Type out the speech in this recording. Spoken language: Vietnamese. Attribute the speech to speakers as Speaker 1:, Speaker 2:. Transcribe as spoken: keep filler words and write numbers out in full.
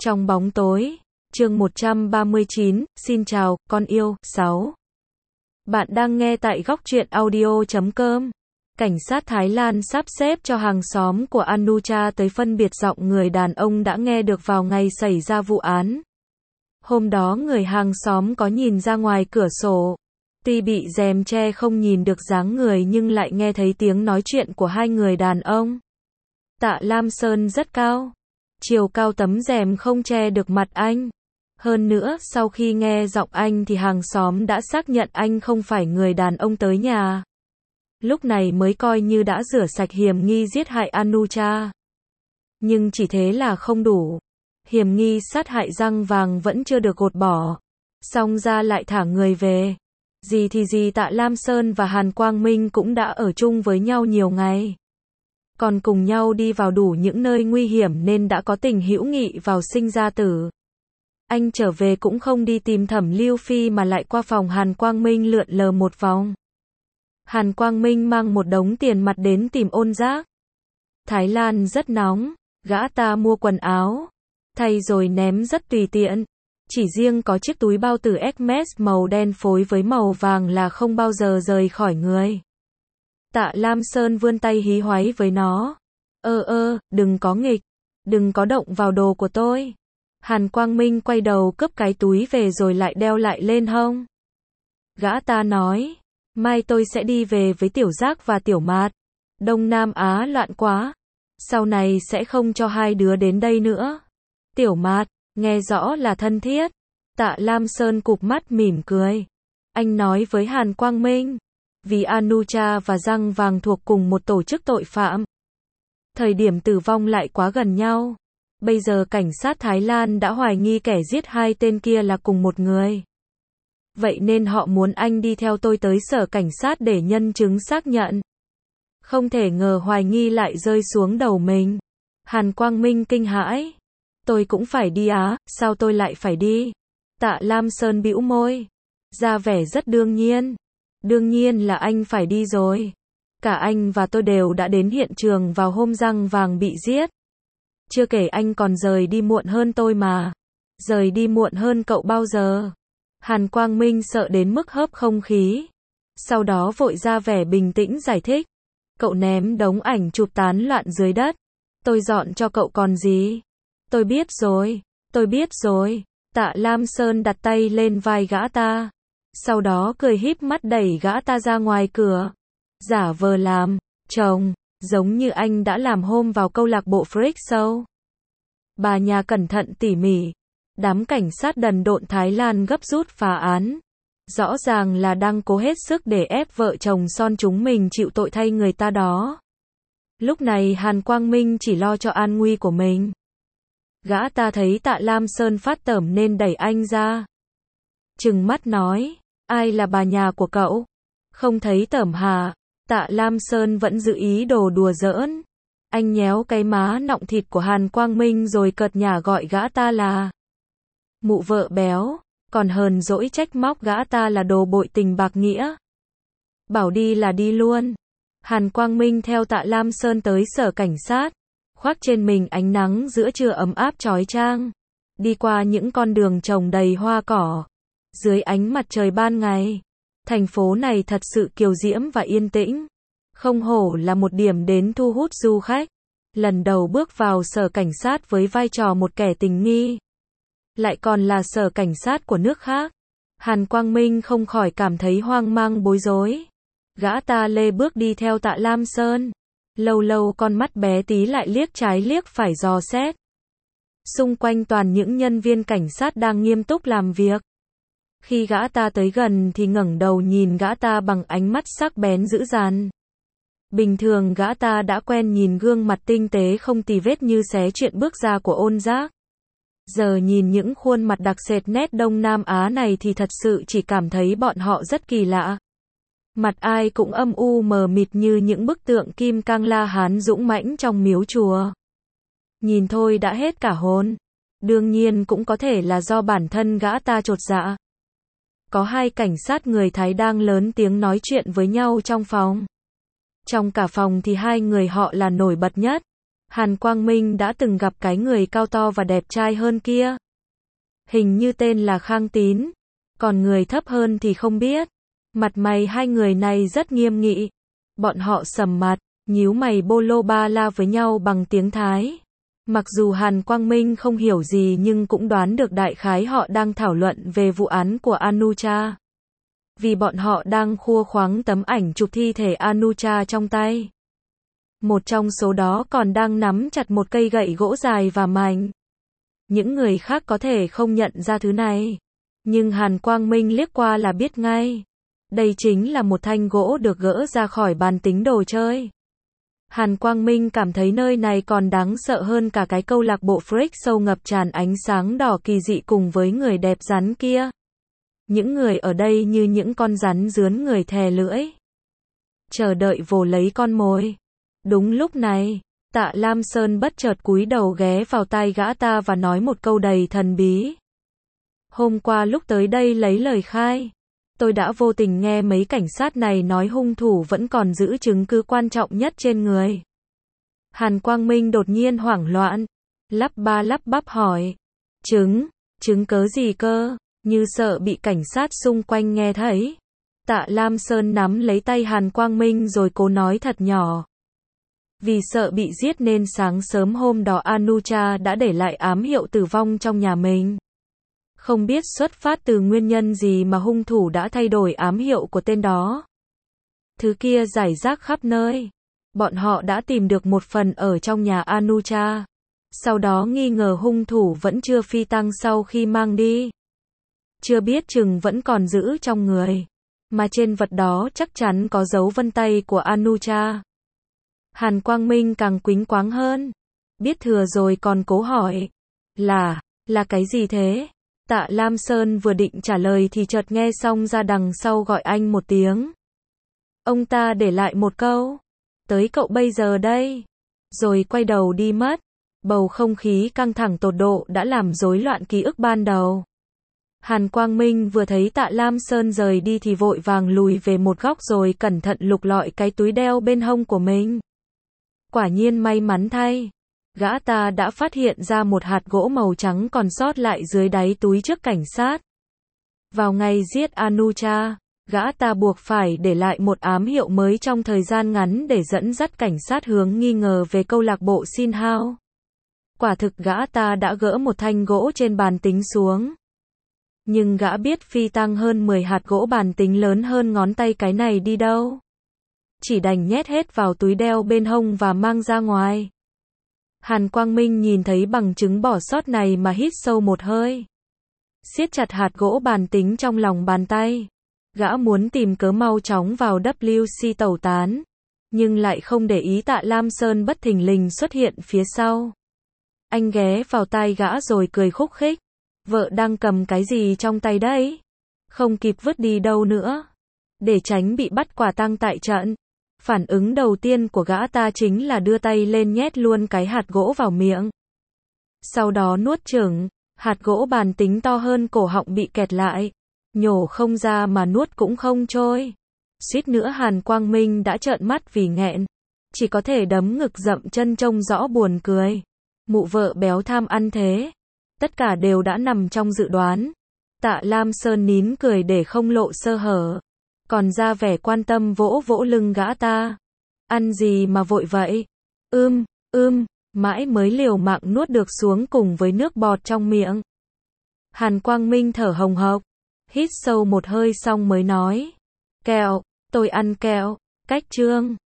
Speaker 1: Trong bóng tối, chương một trăm ba mươi chín, xin chào, con yêu, sáu. Bạn đang nghe tại góc truyện audio chấm com. Cảnh sát Thái Lan sắp xếp cho hàng xóm của Anucha tới phân biệt giọng người đàn ông đã nghe được vào ngày xảy ra vụ án. Hôm đó người hàng xóm có nhìn ra ngoài cửa sổ. Tuy bị rèm che không nhìn được dáng người nhưng lại nghe thấy tiếng nói chuyện của hai người đàn ông. Tạ Lam Sơn rất cao. Chiều cao tấm rèm không che được mặt anh. Hơn nữa, sau khi nghe giọng anh thì hàng xóm đã xác nhận anh không phải người đàn ông tới nhà. Lúc này mới coi như đã rửa sạch hiểm nghi giết hại Anucha. Nhưng chỉ thế là không đủ. Hiểm nghi sát hại răng vàng vẫn chưa được gột bỏ. Xong ra lại thả người về. Gì thì gì, Tạ Lam Sơn và Hàn Quang Minh cũng đã ở chung với nhau nhiều ngày. Còn cùng nhau đi vào đủ những nơi nguy hiểm nên đã có tình hữu nghị vào sinh ra tử. Anh trở về cũng không đi tìm Thẩm Lưu Phi mà lại qua phòng Hàn Quang Minh lượn lờ một vòng. Hàn Quang Minh mang một đống tiền mặt đến tìm Ôn Giác. Thái Lan rất nóng, gã ta mua quần áo, thay rồi ném rất tùy tiện. Chỉ riêng có chiếc túi bao từ Hermes màu đen phối với màu vàng là không bao giờ rời khỏi người. Tạ Lam Sơn vươn tay hí hoáy với nó. Ơ ơ, đừng có nghịch, đừng có động vào đồ của tôi. Hàn Quang Minh quay đầu cướp cái túi về rồi lại đeo lại lên hông. Gã ta nói, mai tôi sẽ đi về với Tiểu Giác và Tiểu Mạt. Đông Nam Á loạn quá. Sau này sẽ không cho hai đứa đến đây nữa. Tiểu Mạt, nghe rõ là thân thiết. Tạ Lam Sơn cụp mắt mỉm cười. Anh nói với Hàn Quang Minh. Vì Anucha và răng vàng thuộc cùng một tổ chức tội phạm. Thời điểm tử vong lại quá gần nhau. Bây giờ cảnh sát Thái Lan đã hoài nghi kẻ giết hai tên kia là cùng một người. Vậy nên họ muốn anh đi theo tôi tới sở cảnh sát để nhân chứng xác nhận. Không thể ngờ hoài nghi lại rơi xuống đầu mình. Hàn Quang Minh kinh hãi. Tôi cũng phải đi á, sao tôi lại phải đi? Tạ Lam Sơn bĩu môi. Ra vẻ rất đương nhiên. Đương nhiên là anh phải đi rồi. Cả anh và tôi đều đã đến hiện trường vào hôm răng vàng bị giết. Chưa kể anh còn rời đi muộn hơn tôi mà. Rời đi muộn hơn cậu bao giờ? Hàn Quang Minh sợ đến mức hớp không khí. Sau đó vội ra vẻ bình tĩnh giải thích. Cậu ném đống ảnh chụp tán loạn dưới đất. Tôi dọn cho cậu còn gì? Tôi biết rồi. Tôi biết rồi. Tạ Lam Sơn đặt tay lên vai gã ta. Sau đó cười híp mắt đẩy gã ta ra ngoài cửa. Giả vờ làm chồng, giống như anh đã làm hôm vào câu lạc bộ Freak Show. Bà nhà cẩn thận tỉ mỉ. Đám cảnh sát đần độn Thái Lan gấp rút phá án. Rõ ràng là đang cố hết sức để ép vợ chồng son chúng mình chịu tội thay người ta đó. Lúc này Hàn Quang Minh chỉ lo cho an nguy của mình. Gã ta thấy Tạ Lam Sơn phát tởm nên đẩy anh ra. Trừng mắt nói, ai là bà nhà của cậu? Không thấy tởm hả? Tạ Lam Sơn vẫn giữ ý đồ đùa giỡn. Anh nhéo cái má nọng thịt của Hàn Quang Minh rồi cợt nhả gọi gã ta là mụ vợ béo, còn hờn dỗi trách móc gã ta là đồ bội tình bạc nghĩa. Bảo đi là đi luôn. Hàn Quang Minh theo Tạ Lam Sơn tới sở cảnh sát, khoác trên mình ánh nắng giữa trưa ấm áp chói chang, đi qua những con đường trồng đầy hoa cỏ, dưới ánh mặt trời ban ngày. Thành phố này thật sự kiều diễm và yên tĩnh. Không hổ là một điểm đến thu hút du khách. Lần đầu bước vào sở cảnh sát với vai trò một kẻ tình nghi. Lại còn là sở cảnh sát của nước khác. Hàn Quang Minh không khỏi cảm thấy hoang mang bối rối. Gã ta lê bước đi theo Tạ Lam Sơn. Lâu lâu con mắt bé tí lại liếc trái liếc phải dò xét. Xung quanh toàn những nhân viên cảnh sát đang nghiêm túc làm việc. Khi gã ta tới gần thì ngẩng đầu nhìn gã ta bằng ánh mắt sắc bén dữ dằn. Bình thường gã ta đã quen nhìn gương mặt tinh tế không tì vết như xé chuyện bước ra của Ôn Giác. Giờ nhìn những khuôn mặt đặc sệt nét Đông Nam Á này thì thật sự chỉ cảm thấy bọn họ rất kỳ lạ. Mặt ai cũng âm u mờ mịt như những bức tượng kim cang La Hán dũng mãnh trong miếu chùa. Nhìn thôi đã hết cả hồn. Đương nhiên cũng có thể là do bản thân gã ta chột dạ. Có hai cảnh sát người Thái đang lớn tiếng nói chuyện với nhau trong phòng. Trong cả phòng thì hai người họ là nổi bật nhất. Hàn Quang Minh đã từng gặp cái người cao to và đẹp trai hơn kia. Hình như tên là Khang Tín. Còn người thấp hơn thì không biết. Mặt mày hai người này rất nghiêm nghị. Bọn họ sầm mặt, nhíu mày bô lô ba la với nhau bằng tiếng Thái. Mặc dù Hàn Quang Minh không hiểu gì nhưng cũng đoán được đại khái họ đang thảo luận về vụ án của Anucha. Vì bọn họ đang khua khoáng tấm ảnh chụp thi thể Anucha trong tay. Một trong số đó còn đang nắm chặt một cây gậy gỗ dài và mạnh. Những người khác có thể không nhận ra thứ này. Nhưng Hàn Quang Minh liếc qua là biết ngay. Đây chính là một thanh gỗ được gỡ ra khỏi bàn tính đồ chơi. Hàn Quang Minh cảm thấy nơi này còn đáng sợ hơn cả cái câu lạc bộ Freak Show ngập tràn ánh sáng đỏ kỳ dị cùng với người đẹp rắn kia. Những người ở đây như những con rắn rướn người thè lưỡi. Chờ đợi vồ lấy con mồi. Đúng lúc này, Tạ Lam Sơn bất chợt cúi đầu ghé vào tai gã ta và nói một câu đầy thần bí. Hôm qua lúc tới đây lấy lời khai, tôi đã vô tình nghe mấy cảnh sát này nói hung thủ vẫn còn giữ chứng cứ quan trọng nhất trên người. Hàn Quang Minh đột nhiên hoảng loạn, lắp ba lắp bắp hỏi. Chứng, chứng cớ gì cơ, như sợ bị cảnh sát xung quanh nghe thấy. Tạ Lam Sơn nắm lấy tay Hàn Quang Minh rồi cố nói thật nhỏ. Vì sợ bị giết nên sáng sớm hôm đó Anucha đã để lại ám hiệu tử vong trong nhà mình. Không biết xuất phát từ nguyên nhân gì mà hung thủ đã thay đổi ám hiệu của tên đó. Thứ kia rải rác khắp nơi. Bọn họ đã tìm được một phần ở trong nhà Anucha. Sau đó nghi ngờ hung thủ vẫn chưa phi tang sau khi mang đi. Chưa biết chừng vẫn còn giữ trong người. Mà trên vật đó chắc chắn có dấu vân tay của Anucha. Hàn Quang Minh càng quýnh quáng hơn. Biết thừa rồi còn cố hỏi. Là, là cái gì thế? Tạ Lam Sơn vừa định trả lời thì chợt nghe xong ra đằng sau gọi anh một tiếng. Ông ta để lại một câu. Tới cậu bây giờ đây. Rồi quay đầu đi mất. Bầu không khí căng thẳng tột độ đã làm rối loạn ký ức ban đầu. Hàn Quang Minh vừa thấy Tạ Lam Sơn rời đi thì vội vàng lùi về một góc rồi cẩn thận lục lọi cái túi đeo bên hông của mình. Quả nhiên may mắn thay. Gã ta đã phát hiện ra một hạt gỗ màu trắng còn sót lại dưới đáy túi trước cảnh sát. Vào ngày giết Anucha, gã ta buộc phải để lại một ám hiệu mới trong thời gian ngắn để dẫn dắt cảnh sát hướng nghi ngờ về câu lạc bộ Sin Hao. Quả thực gã ta đã gỡ một thanh gỗ trên bàn tính xuống. Nhưng gã biết phi tang hơn mười hạt gỗ bàn tính lớn hơn ngón tay cái này đi đâu. Chỉ đành nhét hết vào túi đeo bên hông và mang ra ngoài. Hàn Quang Minh nhìn thấy bằng chứng bỏ sót này mà hít sâu một hơi. Siết chặt hạt gỗ bàn tính trong lòng bàn tay. Gã muốn tìm cớ mau chóng vào W C tẩu tán. Nhưng lại không để ý Tạ Lam Sơn bất thình lình xuất hiện phía sau. Anh ghé vào tai gã rồi cười khúc khích. Vợ đang cầm cái gì trong tay đấy? Không kịp vứt đi đâu nữa. Để tránh bị bắt quả tang tại trận. Phản ứng đầu tiên của gã ta chính là đưa tay lên nhét luôn cái hạt gỗ vào miệng. Sau đó nuốt chửng, hạt gỗ bàn tính to hơn cổ họng bị kẹt lại. Nhổ không ra mà nuốt cũng không trôi. Suýt nữa Hàn Quang Minh đã trợn mắt vì nghẹn. Chỉ có thể đấm ngực dậm chân trông rõ buồn cười. Mụ vợ béo tham ăn thế. Tất cả đều đã nằm trong dự đoán. Tạ Lam Sơn nín cười để không lộ sơ hở. Còn ra vẻ quan tâm vỗ vỗ lưng gã ta. Ăn gì mà vội vậy? Ưm, ưm, mãi mới liều mạng nuốt được xuống cùng với nước bọt trong miệng. Hàn Quang Minh thở hồng hộc. Hít sâu một hơi xong mới nói. Kẹo, tôi ăn kẹo. Cách chương.